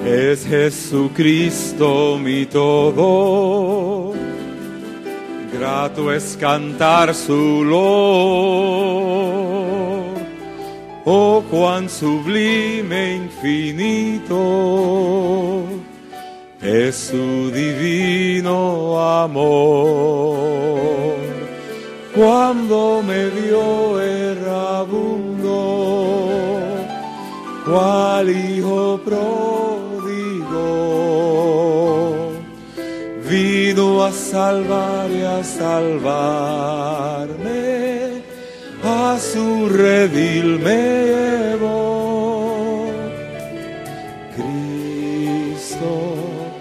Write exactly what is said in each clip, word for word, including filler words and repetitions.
Es Jesucristo mi todo, grato es cantar su loor. Oh, cuán sublime, infinito es su divino amor. Cuando me vio errabundo, cual hijo pródigo, vino a salvar y a salvarme, a su redil me llevó. Cristo,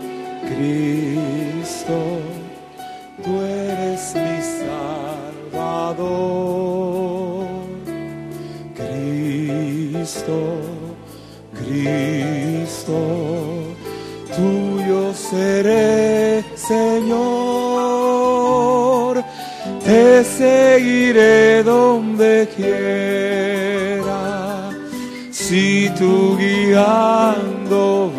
Cristo, tú eres mi Salvador. Cristo, Cristo, tuyo seré, Señor. Te seguiré donde quiera, si tú guiando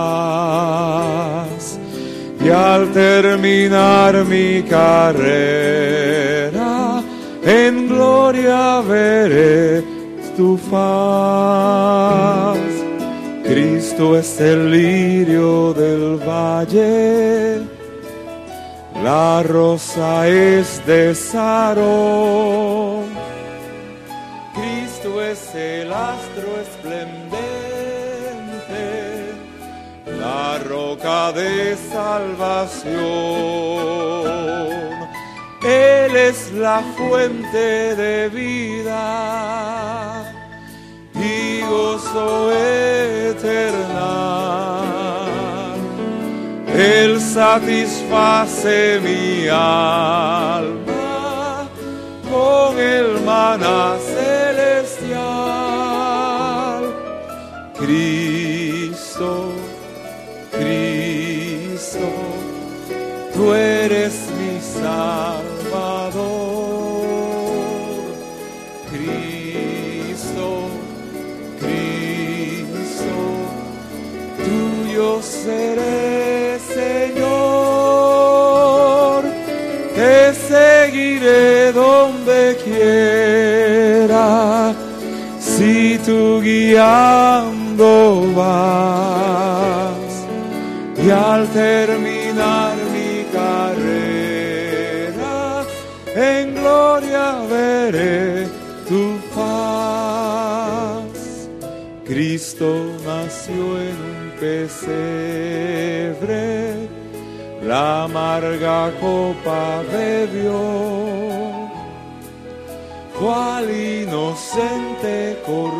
vas. Y al terminar mi carrera, en gloria veré tu faz. Cristo es el lirio del valle, la rosa es de Sarón. Cristo es el astro esplendente, la roca de salvación. Él es la fuente de vida y gozo eterna. Él satisface mi alma con el maná celestial. Cristo, Cristo, tú eres mi Salvador. Cristo, Cristo, tuyo seré, Señor. Te seguiré donde quiera, si tú guiando vas. Y al terminar mi carrera, en gloria veré tu faz. Cristo nació en un pesebre, la amarga copa bebió, cual inocente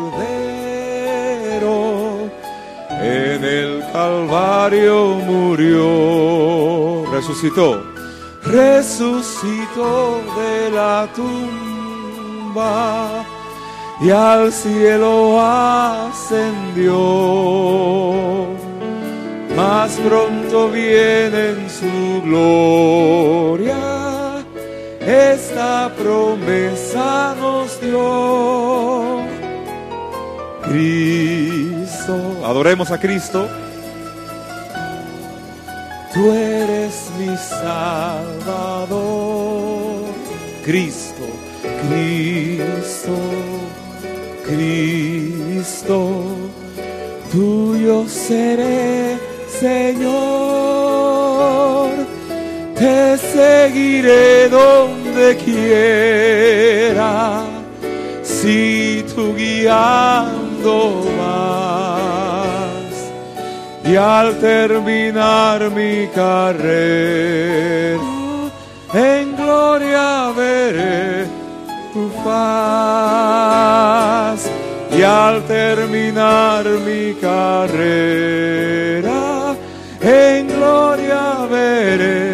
cordero en el Calvario murió. Resucitó, resucitó de la tumba y al cielo ascendió. Más pronto viene en su gloria, esta promesa nos dio. Cristo, adoremos a Cristo. Tú eres mi Salvador. Cristo, Cristo, Cristo, tuyo seré, Señor. Te seguiré donde quiera, si tú guiando vas. Y al terminar mi carrera, en gloria veré tu faz. Y al terminar mi carrera, en gloria veré